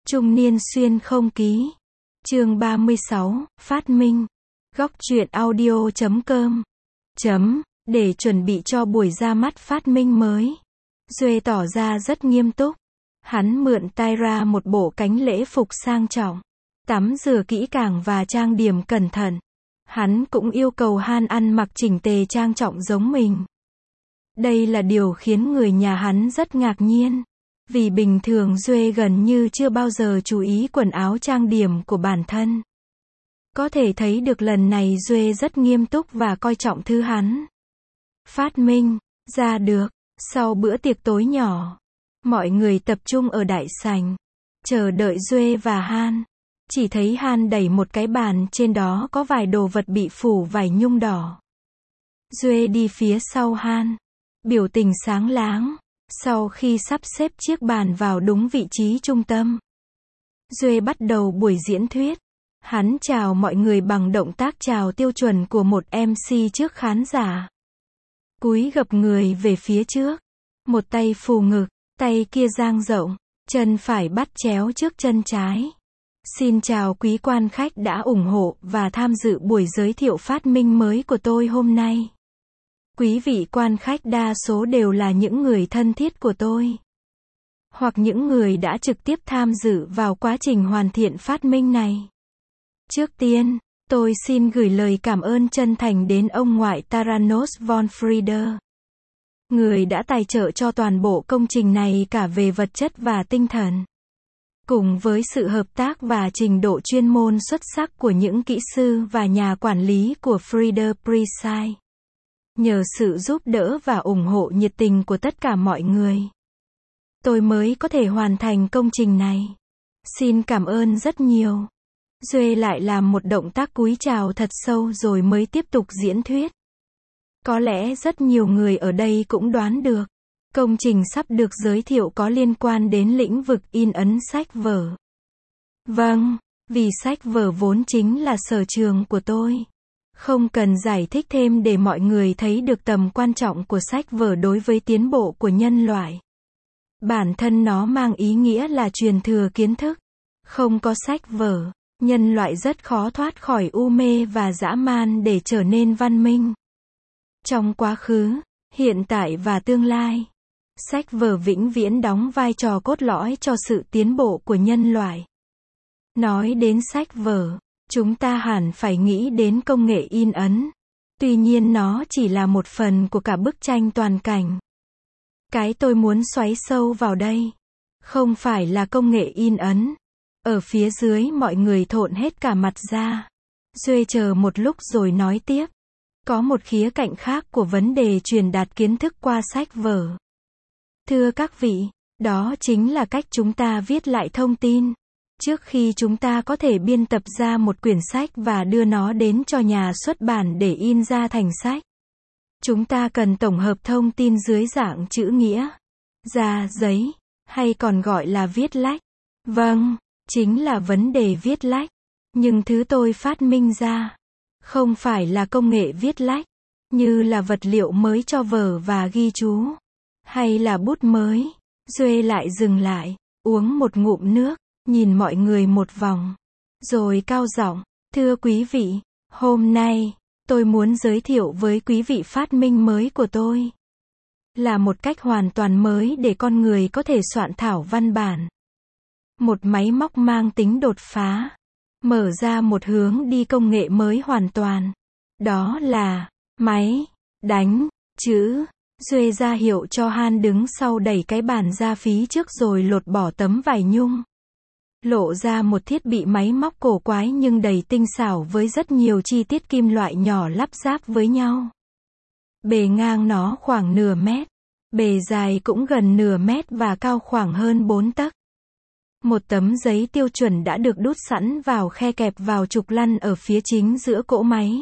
Trung niên xuyên không ký. Chương 36, phát minh. Góc truyện audio.com. Để chuẩn bị cho buổi ra mắt phát minh mới, Duệ tỏ ra rất nghiêm túc. Hắn mượn Tyra một bộ cánh lễ phục sang trọng, tắm rửa kỹ càng và trang điểm cẩn thận. Hắn cũng yêu cầu Han ăn mặc chỉnh tề trang trọng giống mình. Đây là điều khiến người nhà hắn rất ngạc nhiên. Vì bình thường Duệ gần như chưa bao giờ chú ý quần áo trang điểm của bản thân. Có thể thấy được lần này Duệ rất nghiêm túc và coi trọng thứ hắn phát minh ra được. Sau bữa tiệc tối nhỏ, mọi người tập trung ở đại sảnh, chờ đợi Duệ và Han. Chỉ thấy Han đẩy một cái bàn, trên đó có vài đồ vật bị phủ vải nhung đỏ. Duệ đi phía sau Han, biểu tình sáng láng. Sau khi sắp xếp chiếc bàn vào đúng vị trí trung tâm, Duệ bắt đầu buổi diễn thuyết. Hắn chào mọi người bằng động tác chào tiêu chuẩn của một MC trước khán giả. Cúi gập người về phía trước, một tay phủ ngực, tay kia dang rộng, chân phải bắt chéo trước chân trái. Xin chào quý quan khách đã ủng hộ và tham dự buổi giới thiệu phát minh mới của tôi hôm nay. Quý vị quan khách đa số đều là những người thân thiết của tôi, hoặc những người đã trực tiếp tham dự vào quá trình hoàn thiện phát minh này. Trước tiên, tôi xin gửi lời cảm ơn chân thành đến ông ngoại Taranos von Frieder, người đã tài trợ cho toàn bộ công trình này cả về vật chất và tinh thần. Cùng với sự hợp tác và trình độ chuyên môn xuất sắc của những kỹ sư và nhà quản lý của Frieder Precise. Nhờ sự giúp đỡ và ủng hộ nhiệt tình của tất cả mọi người, tôi mới có thể hoàn thành công trình này. Xin cảm ơn rất nhiều. Duệ lại làm một động tác cúi chào thật sâu rồi mới tiếp tục diễn thuyết. Có lẽ rất nhiều người ở đây cũng đoán được, công trình sắp được giới thiệu có liên quan đến lĩnh vực in ấn sách vở. Vâng, vì sách vở vốn chính là sở trường của tôi. Không cần giải thích thêm để mọi người thấy được tầm quan trọng của sách vở đối với tiến bộ của nhân loại. Bản thân nó mang ý nghĩa là truyền thừa kiến thức. Không có sách vở, nhân loại rất khó thoát khỏi u mê và dã man để trở nên văn minh. Trong quá khứ, hiện tại và tương lai, sách vở vĩnh viễn đóng vai trò cốt lõi cho sự tiến bộ của nhân loại. Nói đến sách vở, chúng ta hẳn phải nghĩ đến công nghệ in ấn. Tuy nhiên nó chỉ là một phần của cả bức tranh toàn cảnh. Cái tôi muốn xoáy sâu vào đây, không phải là công nghệ in ấn. Ở phía dưới mọi người thộn hết cả mặt ra. Duệ chờ một lúc rồi nói tiếp. Có một khía cạnh khác của vấn đề truyền đạt kiến thức qua sách vở. Thưa các vị, đó chính là cách chúng ta viết lại thông tin. Trước khi chúng ta có thể biên tập ra một quyển sách và đưa nó đến cho nhà xuất bản để in ra thành sách, chúng ta cần tổng hợp thông tin dưới dạng chữ nghĩa, ra giấy, hay còn gọi là viết lách. Vâng, chính là vấn đề viết lách. Nhưng thứ tôi phát minh ra không phải là công nghệ viết lách, như là vật liệu mới cho vở và ghi chú, hay là bút mới. Duệ lại dừng lại, uống một ngụm nước, nhìn mọi người một vòng, rồi cao giọng, thưa quý vị, hôm nay, tôi muốn giới thiệu với quý vị phát minh mới của tôi. Là một cách hoàn toàn mới để con người có thể soạn thảo văn bản. Một máy móc mang tính đột phá, mở ra một hướng đi công nghệ mới hoàn toàn. Đó là máy đánh chữ. Duệ ra hiệu cho Han đứng sau đẩy cái bàn ra phía trước rồi lột bỏ tấm vải nhung. Lộ ra một thiết bị máy móc cổ quái nhưng đầy tinh xảo với rất nhiều chi tiết kim loại nhỏ lắp ráp với nhau. Bề ngang nó khoảng nửa mét, bề dài cũng gần nửa mét và cao khoảng hơn 4 tấc. Một tấm giấy tiêu chuẩn đã được đút sẵn vào khe kẹp vào trục lăn ở phía chính giữa cỗ máy.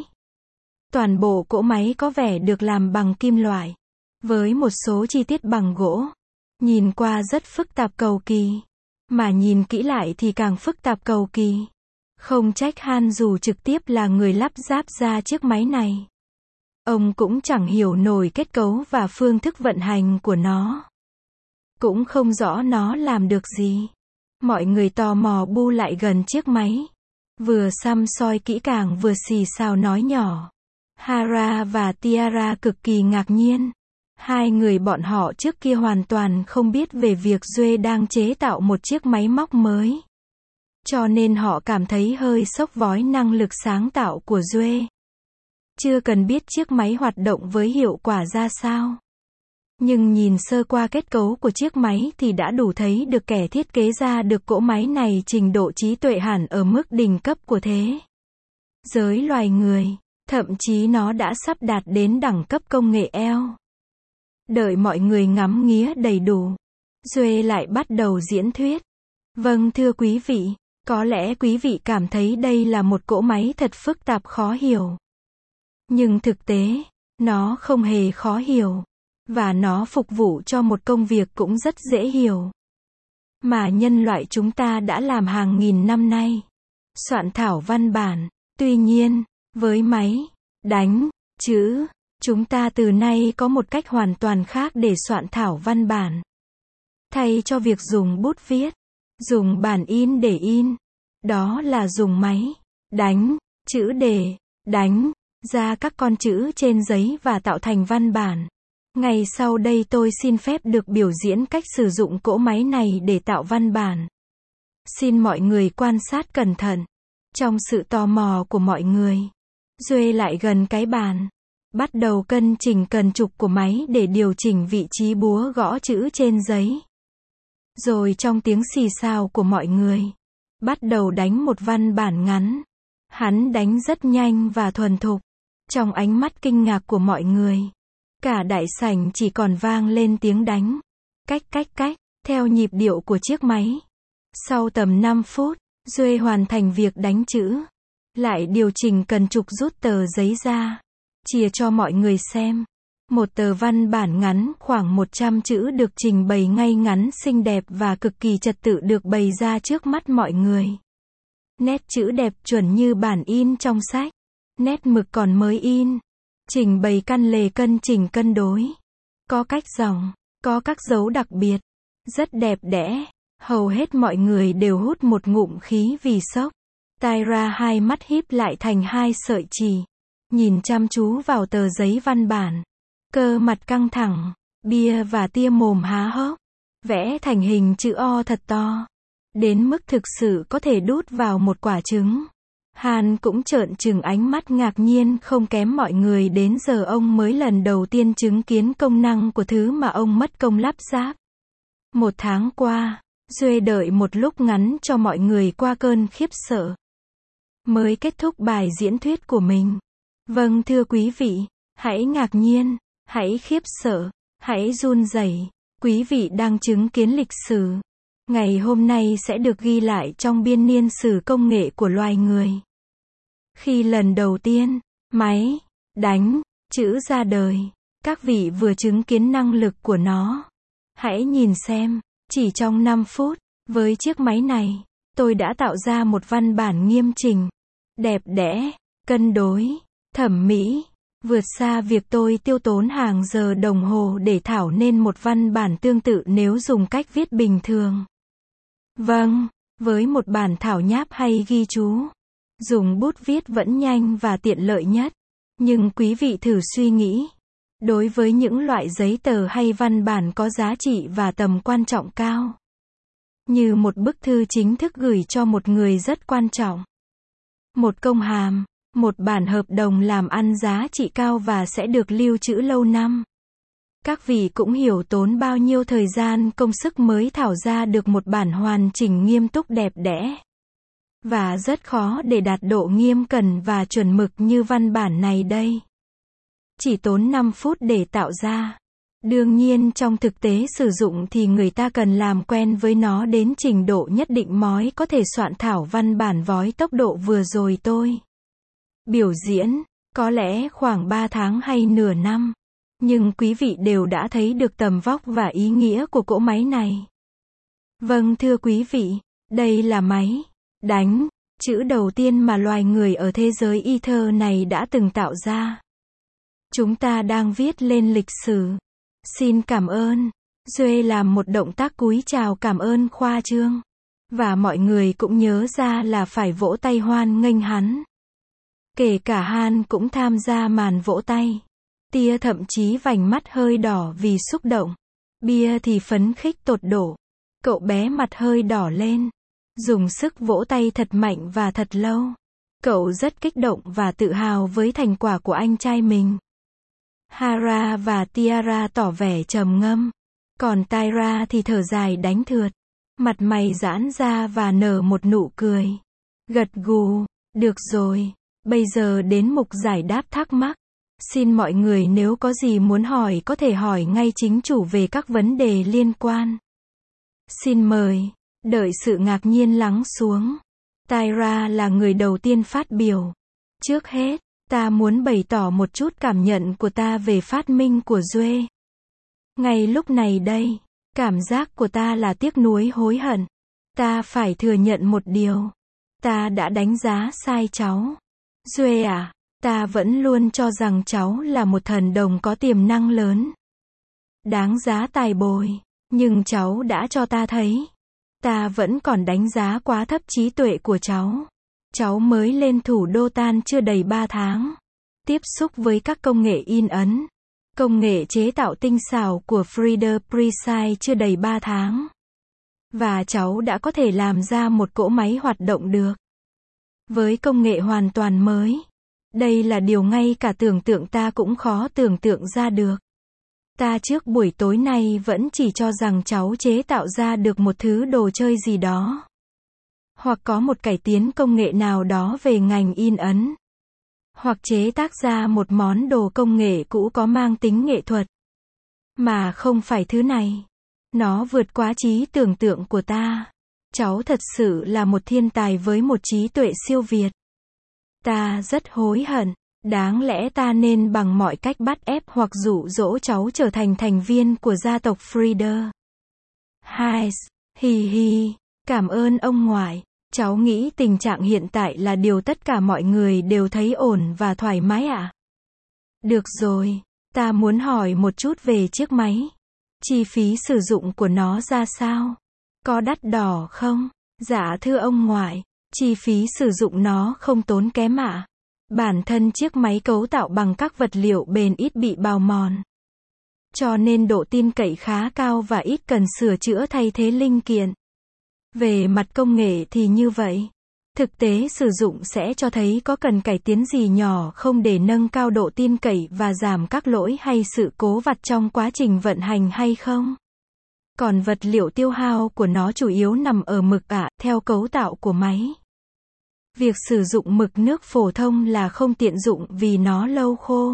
Toàn bộ cỗ máy có vẻ được làm bằng kim loại, với một số chi tiết bằng gỗ. Nhìn qua rất phức tạp cầu kỳ, mà nhìn kỹ lại thì càng phức tạp cầu kỳ. Không trách Han dù trực tiếp là người lắp ráp ra chiếc máy này. Ông cũng chẳng hiểu nổi kết cấu và phương thức vận hành của nó. Cũng không rõ nó làm được gì. Mọi người tò mò bu lại gần chiếc máy. Vừa săm soi kỹ càng vừa xì xào nói nhỏ. Hara và Tiara cực kỳ ngạc nhiên. Hai người bọn họ trước kia hoàn toàn không biết về việc Duệ đang chế tạo một chiếc máy móc mới. Cho nên họ cảm thấy hơi sốc vói năng lực sáng tạo của Duệ. Chưa cần biết chiếc máy hoạt động với hiệu quả ra sao. Nhưng nhìn sơ qua kết cấu của chiếc máy thì đã đủ thấy được kẻ thiết kế ra được cỗ máy này trình độ trí tuệ hẳn ở mức đỉnh cấp của thế giới loài người. Thậm chí nó đã sắp đạt đến đẳng cấp công nghệ eo. Đợi mọi người ngắm nghía đầy đủ, Duệ lại bắt đầu diễn thuyết. Vâng thưa quý vị, có lẽ quý vị cảm thấy đây là một cỗ máy thật phức tạp khó hiểu. Nhưng thực tế, nó không hề khó hiểu. Và nó phục vụ cho một công việc cũng rất dễ hiểu. Mà nhân loại chúng ta đã làm hàng nghìn năm nay. Soạn thảo văn bản. Tuy nhiên, với máy đánh chữ, chúng ta từ nay có một cách hoàn toàn khác để soạn thảo văn bản. Thay cho việc dùng bút viết, dùng bàn in để in, đó là dùng máy đánh chữ để đánh ra các con chữ trên giấy và tạo thành văn bản. Ngày sau đây tôi xin phép được biểu diễn cách sử dụng cỗ máy này để tạo văn bản. Xin mọi người quan sát cẩn thận. Trong sự tò mò của mọi người, Duệ lại gần cái bàn, bắt đầu cân chỉnh cần trục của máy để điều chỉnh vị trí búa gõ chữ trên giấy. Rồi trong tiếng xì xào của mọi người, bắt đầu đánh một văn bản ngắn. Hắn đánh rất nhanh và thuần thục. Trong ánh mắt kinh ngạc của mọi người, cả đại sảnh chỉ còn vang lên tiếng đánh. Cách cách cách, theo nhịp điệu của chiếc máy. Sau tầm 5 phút, Duệ hoàn thành việc đánh chữ. Lại điều chỉnh cần trục rút tờ giấy ra. Chia cho mọi người xem. Một tờ văn bản ngắn khoảng 100 chữ được trình bày ngay ngắn xinh đẹp và cực kỳ trật tự được bày ra trước mắt mọi người. Nét chữ đẹp chuẩn như bản in trong sách. Nét mực còn mới in. Trình bày căn lề cân chỉnh cân đối. Có cách dòng, có các dấu đặc biệt. Rất đẹp đẽ. Hầu hết mọi người đều hút một ngụm khí vì sốc. Tyra hai mắt híp lại thành hai sợi chỉ. Nhìn chăm chú vào tờ giấy văn bản. Cơ mặt căng thẳng. Bia và tia mồm há hốc. Vẽ thành hình chữ O thật to. Đến mức thực sự có thể đút vào một quả trứng. Hàn cũng trợn trừng ánh mắt ngạc nhiên không kém mọi người, đến giờ ông mới lần đầu tiên chứng kiến công năng của thứ mà ông mất công lắp ráp. 1 tháng qua, Duệ đợi một lúc ngắn cho mọi người qua cơn khiếp sợ. Mới kết thúc bài diễn thuyết của mình. Vâng thưa quý vị, hãy ngạc nhiên, hãy khiếp sợ, hãy run rẩy. Quý vị đang chứng kiến lịch sử. Ngày hôm nay sẽ được ghi lại trong biên niên sử công nghệ của loài người. Khi lần đầu tiên, máy đánh chữ ra đời, các vị vừa chứng kiến năng lực của nó. Hãy nhìn xem, chỉ trong 5 phút, với chiếc máy này, tôi đã tạo ra một văn bản nghiêm chỉnh, đẹp đẽ, cân đối, thẩm mỹ, vượt xa việc tôi tiêu tốn hàng giờ đồng hồ để thảo nên một văn bản tương tự nếu dùng cách viết bình thường. Vâng, với một bản thảo nháp hay ghi chú, dùng bút viết vẫn nhanh và tiện lợi nhất. Nhưng quý vị thử suy nghĩ, đối với những loại giấy tờ hay văn bản có giá trị và tầm quan trọng cao, như một bức thư chính thức gửi cho một người rất quan trọng, một công hàm, một bản hợp đồng làm ăn giá trị cao và sẽ được lưu trữ lâu năm. Các vị cũng hiểu tốn bao nhiêu thời gian công sức mới thảo ra được một bản hoàn chỉnh nghiêm túc đẹp đẽ. Và rất khó để đạt độ nghiêm cẩn và chuẩn mực như văn bản này đây. Chỉ tốn 5 phút để tạo ra. Đương nhiên trong thực tế sử dụng thì người ta cần làm quen với nó đến trình độ nhất định mới có thể soạn thảo văn bản với tốc độ vừa rồi tôi biểu diễn, có lẽ khoảng 3 tháng hay nửa năm. Nhưng quý vị đều đã thấy được tầm vóc và ý nghĩa của cỗ máy này. Vâng thưa quý vị, đây là máy đánh chữ đầu tiên mà loài người ở thế giới Ether này đã từng tạo ra. Chúng ta đang viết lên lịch sử. Xin cảm ơn. Duệ làm một động tác cúi chào cảm ơn khoa trương. Và mọi người cũng nhớ ra là phải vỗ tay hoan nghênh hắn. Kể cả Han cũng tham gia màn vỗ tay. Tia thậm chí vành mắt hơi đỏ vì xúc động. Bia thì phấn khích tột độ. Cậu bé mặt hơi đỏ lên. Dùng sức vỗ tay thật mạnh và thật lâu. Cậu rất kích động và tự hào với thành quả của anh trai mình. Hara và Tiara tỏ vẻ trầm ngâm. Còn Tyra thì thở dài đánh thượt. Mặt mày giãn ra và nở một nụ cười. Gật gù. Được rồi. Bây giờ đến mục giải đáp thắc mắc. Xin mọi người nếu có gì muốn hỏi có thể hỏi ngay chính chủ về các vấn đề liên quan. Xin mời. Đợi sự ngạc nhiên lắng xuống. Tyra là người đầu tiên phát biểu. Trước hết, ta muốn bày tỏ một chút cảm nhận của ta về phát minh của Due. Ngay lúc này đây, cảm giác của ta là tiếc nuối hối hận. Ta phải thừa nhận một điều. Ta đã đánh giá sai cháu. Due à, ta vẫn luôn cho rằng cháu là một thần đồng có tiềm năng lớn. Đáng giá tài bồi. Nhưng cháu đã cho ta thấy. Ta vẫn còn đánh giá quá thấp trí tuệ của cháu. Cháu mới lên thủ đô Tan chưa đầy 3 tháng. Tiếp xúc với các công nghệ in ấn. Công nghệ chế tạo tinh xảo của Frieder Precise chưa đầy 3 tháng. Và cháu đã có thể làm ra một cỗ máy hoạt động được. Với công nghệ hoàn toàn mới. Đây là điều ngay cả tưởng tượng ta cũng khó tưởng tượng ra được. Ta trước buổi tối nay vẫn chỉ cho rằng cháu chế tạo ra được một thứ đồ chơi gì đó. Hoặc có một cải tiến công nghệ nào đó về ngành in ấn. Hoặc chế tác ra một món đồ công nghệ cũ có mang tính nghệ thuật. Mà không phải thứ này. Nó vượt quá trí tưởng tượng của ta. Cháu thật sự là một thiên tài với một trí tuệ siêu việt. Ta rất hối hận. Đáng lẽ ta nên bằng mọi cách bắt ép hoặc dụ dỗ cháu trở thành thành viên của gia tộc Frieder. Hai, hi hi, cảm ơn ông ngoại. Cháu nghĩ tình trạng hiện tại là điều tất cả mọi người đều thấy ổn và thoải mái ạ. Được rồi, ta muốn hỏi một chút về chiếc máy. Chi phí sử dụng của nó ra sao? Có đắt đỏ không? Dạ thưa ông ngoại, chi phí sử dụng nó không tốn kém ạ. Bản thân chiếc máy cấu tạo bằng các vật liệu bền ít bị bào mòn. Cho nên độ tin cậy khá cao và ít cần sửa chữa thay thế linh kiện. Về mặt công nghệ thì như vậy. Thực tế sử dụng sẽ cho thấy có cần cải tiến gì nhỏ không để nâng cao độ tin cậy và giảm các lỗi hay sự cố vặt trong quá trình vận hành hay không. Còn vật liệu tiêu hao của nó chủ yếu nằm ở mực ạ, theo cấu tạo của máy. Việc sử dụng mực nước phổ thông là không tiện dụng vì nó lâu khô.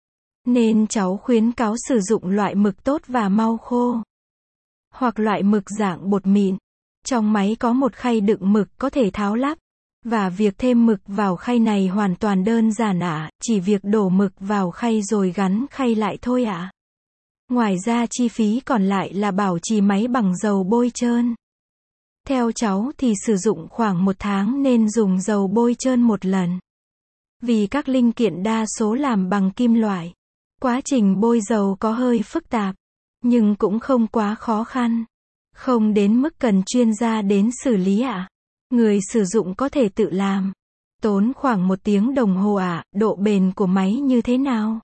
Nên cháu khuyến cáo sử dụng loại mực tốt và mau khô. Hoặc loại mực dạng bột mịn. Trong máy có một khay đựng mực có thể tháo lắp. Và việc thêm mực vào khay này hoàn toàn đơn giản ạ, chỉ việc đổ mực vào khay rồi gắn khay lại thôi ạ. Ngoài ra chi phí còn lại là bảo trì máy bằng dầu bôi trơn. Theo cháu thì sử dụng khoảng 1 tháng nên dùng dầu bôi trơn một lần. Vì các linh kiện đa số làm bằng kim loại. Quá trình bôi dầu có hơi phức tạp, nhưng cũng không quá khó khăn. Không đến mức cần chuyên gia đến xử lý ạ. Người sử dụng có thể tự làm. Tốn khoảng 1 tiếng đồng hồ ạ. Độ bền của máy như thế nào?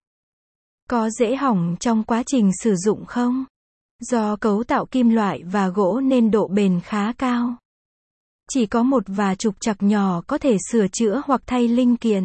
Có dễ hỏng trong quá trình sử dụng không? Do cấu tạo kim loại và gỗ nên độ bền khá cao. Chỉ có một vài trục trặc nhỏ có thể sửa chữa hoặc thay linh kiện.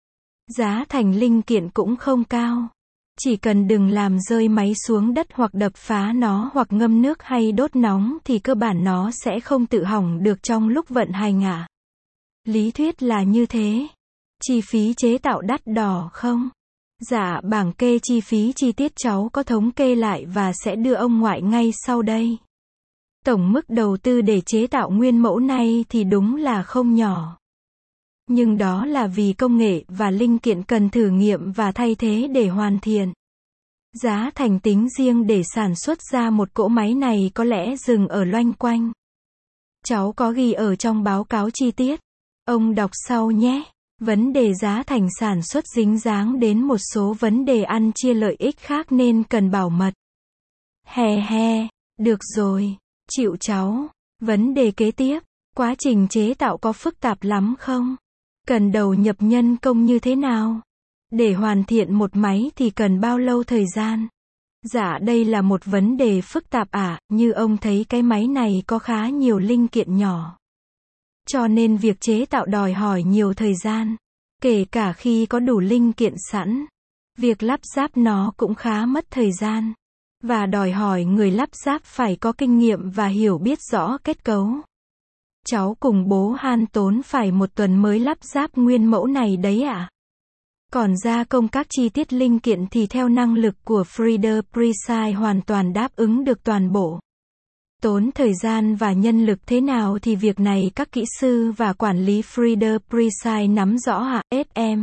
Giá thành linh kiện cũng không cao. Chỉ cần đừng làm rơi máy xuống đất hoặc đập phá nó hoặc ngâm nước hay đốt nóng thì cơ bản nó sẽ không tự hỏng được trong lúc vận hành ạ. Lý thuyết là như thế. Chi phí chế tạo đắt đỏ không? Dạ, bảng kê chi phí chi tiết cháu có thống kê lại và sẽ đưa ông ngoại ngay sau đây. Tổng mức đầu tư để chế tạo nguyên mẫu này thì đúng là không nhỏ. Nhưng đó là vì công nghệ và linh kiện cần thử nghiệm và thay thế để hoàn thiện. Giá thành tính riêng để sản xuất ra một cỗ máy này có lẽ dừng ở loanh quanh. Cháu có ghi ở trong báo cáo chi tiết. Ông đọc sau nhé. Vấn đề giá thành sản xuất dính dáng đến một số vấn đề ăn chia lợi ích khác nên cần bảo mật. He he, được rồi, chịu cháu. Vấn đề kế tiếp, Quá trình chế tạo có phức tạp lắm không? Cần đầu nhập nhân công như thế nào? Để hoàn thiện một máy thì cần bao lâu thời gian? Dạ đây là một vấn đề phức tạp như ông thấy cái máy này có khá nhiều linh kiện nhỏ. Cho nên việc chế tạo đòi hỏi nhiều thời gian. Kể cả khi có đủ linh kiện sẵn, việc lắp ráp nó cũng khá mất thời gian. Và đòi hỏi người lắp ráp phải có kinh nghiệm và hiểu biết rõ kết cấu. Cháu cùng bố Han tốn phải 1 tuần mới lắp ráp nguyên mẫu này đấy ạ. Còn gia công các chi tiết linh kiện thì theo năng lực của Frieder Precise hoàn toàn đáp ứng được toàn bộ. Tốn thời gian và nhân lực thế nào thì việc này các kỹ sư và quản lý Frieder Precise nắm rõ SM.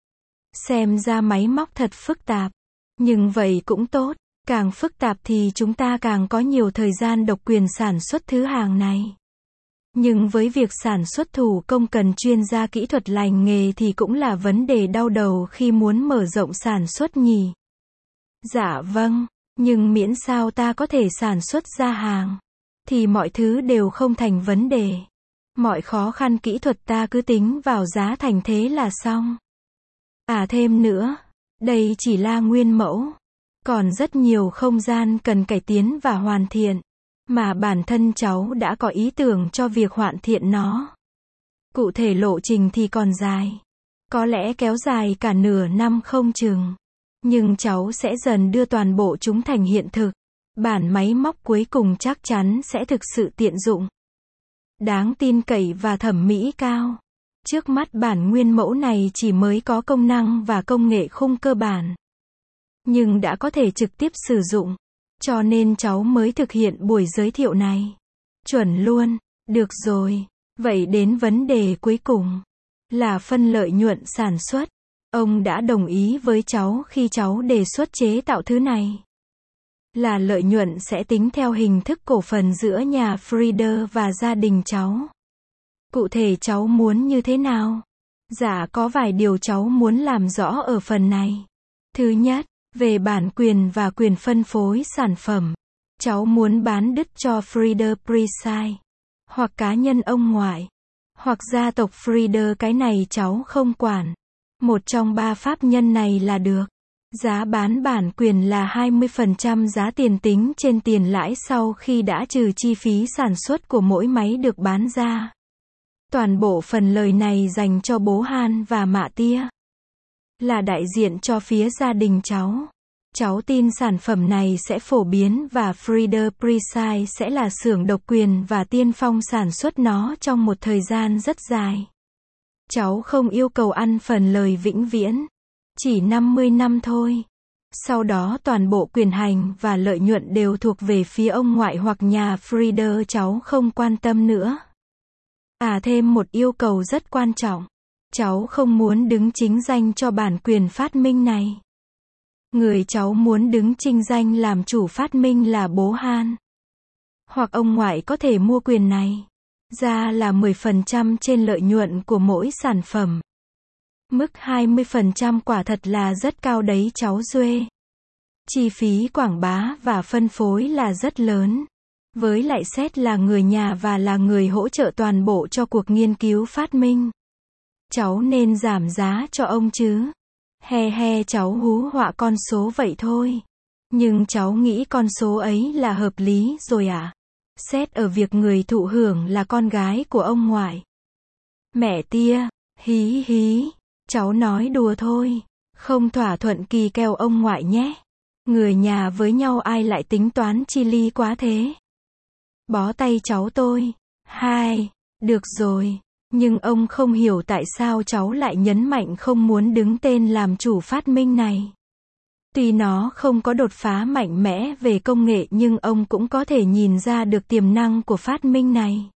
Xem ra máy móc thật phức tạp. Nhưng vậy cũng tốt. Càng phức tạp thì chúng ta càng có nhiều thời gian độc quyền sản xuất thứ hàng này. Nhưng với việc sản xuất thủ công cần chuyên gia kỹ thuật lành nghề thì cũng là vấn đề đau đầu khi muốn mở rộng sản xuất nhỉ. Dạ vâng, nhưng miễn sao ta có thể sản xuất ra hàng, thì mọi thứ đều không thành vấn đề. Mọi khó khăn kỹ thuật ta cứ tính vào giá thành thế là xong. Thêm nữa, đây chỉ là nguyên mẫu. Còn rất nhiều không gian cần cải tiến và hoàn thiện. Mà bản thân cháu đã có ý tưởng cho việc hoàn thiện nó. Cụ thể lộ trình thì còn dài. Có lẽ kéo dài cả nửa năm không chừng. Nhưng cháu sẽ dần đưa toàn bộ chúng thành hiện thực. Bản máy móc cuối cùng chắc chắn sẽ thực sự tiện dụng, đáng tin cậy và thẩm mỹ cao. Trước mắt bản nguyên mẫu này chỉ mới có công năng và công nghệ khung cơ bản. Nhưng đã có thể trực tiếp sử dụng. Cho nên cháu mới thực hiện buổi giới thiệu này. Chuẩn luôn. Được rồi. Vậy đến vấn đề cuối cùng. Là phân lợi nhuận sản xuất. Ông đã đồng ý với cháu khi cháu đề xuất chế tạo thứ này. Là lợi nhuận sẽ tính theo hình thức cổ phần giữa nhà Frieder và gia đình cháu. Cụ thể cháu muốn như thế nào? Dạ có vài điều cháu muốn làm rõ ở phần này. Thứ nhất, về bản quyền và quyền phân phối sản phẩm. Cháu muốn bán đứt cho Frieder Precise. Hoặc cá nhân ông ngoại. Hoặc gia tộc Frieder, cái này cháu không quản. Một trong 3 pháp nhân này là được. Giá bán bản quyền là 20% giá tiền tính trên tiền lãi sau khi đã trừ chi phí sản xuất của mỗi máy được bán ra. Toàn bộ phần lời này dành cho bố Han và mạ Tia. Là đại diện cho phía gia đình cháu. Cháu tin sản phẩm này sẽ phổ biến và Frieder Precise sẽ là xưởng độc quyền và tiên phong sản xuất nó trong một thời gian rất dài. Cháu không yêu cầu ăn phần lời vĩnh viễn. Chỉ 50 năm thôi. Sau đó toàn bộ quyền hành và lợi nhuận đều thuộc về phía ông ngoại hoặc nhà Frieder, cháu không quan tâm nữa. Thêm một yêu cầu rất quan trọng. Cháu không muốn đứng chính danh cho bản quyền phát minh này. Người cháu muốn đứng chính danh làm chủ phát minh là bố Han. Hoặc ông ngoại có thể mua quyền này. Ra là 10% trên lợi nhuận của mỗi sản phẩm. Mức 20% quả thật là rất cao đấy cháu Duê. Chi phí quảng bá và phân phối là rất lớn. Với lại Seth là người nhà và là người hỗ trợ toàn bộ cho cuộc nghiên cứu phát minh. Cháu nên giảm giá cho ông chứ. Cháu hú họa con số vậy thôi. Nhưng cháu nghĩ con số ấy là hợp lý rồi ạ. Xét ở việc người thụ hưởng là con gái của ông ngoại. Mẹ Tia, hí, cháu nói đùa thôi. Không thỏa thuận kỳ kèo ông ngoại nhé. Người nhà với nhau ai lại tính toán chi ly quá thế. Bó tay cháu tôi. Được rồi. Nhưng ông không hiểu tại sao cháu lại nhấn mạnh không muốn đứng tên làm chủ phát minh này. Tuy nó không có đột phá mạnh mẽ về công nghệ nhưng ông cũng có thể nhìn ra được tiềm năng của phát minh này.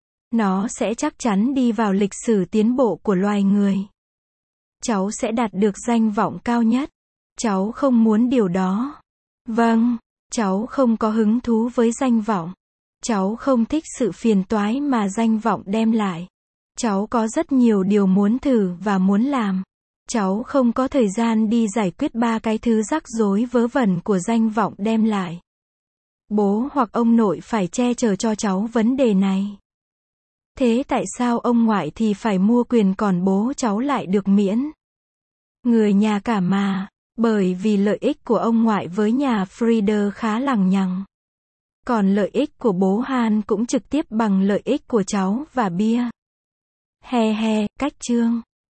Nó sẽ chắc chắn đi vào lịch sử tiến bộ của loài người. Cháu sẽ đạt được danh vọng cao nhất. Cháu không muốn điều đó. Vâng, cháu không có hứng thú với danh vọng. Cháu không thích sự phiền toái mà danh vọng đem lại. Cháu có rất nhiều điều muốn thử và muốn làm. Cháu không có thời gian đi giải quyết 3 cái thứ rắc rối vớ vẩn của danh vọng đem lại. Bố hoặc ông nội phải che chở cho cháu vấn đề này. Thế tại sao ông ngoại thì phải mua quyền còn bố cháu lại được miễn? Người nhà cả mà. Bởi vì lợi ích của ông ngoại với nhà Frieder khá lằng nhằng. Còn lợi ích của bố Han cũng trực tiếp bằng lợi ích của cháu và bia. He he, cách chương.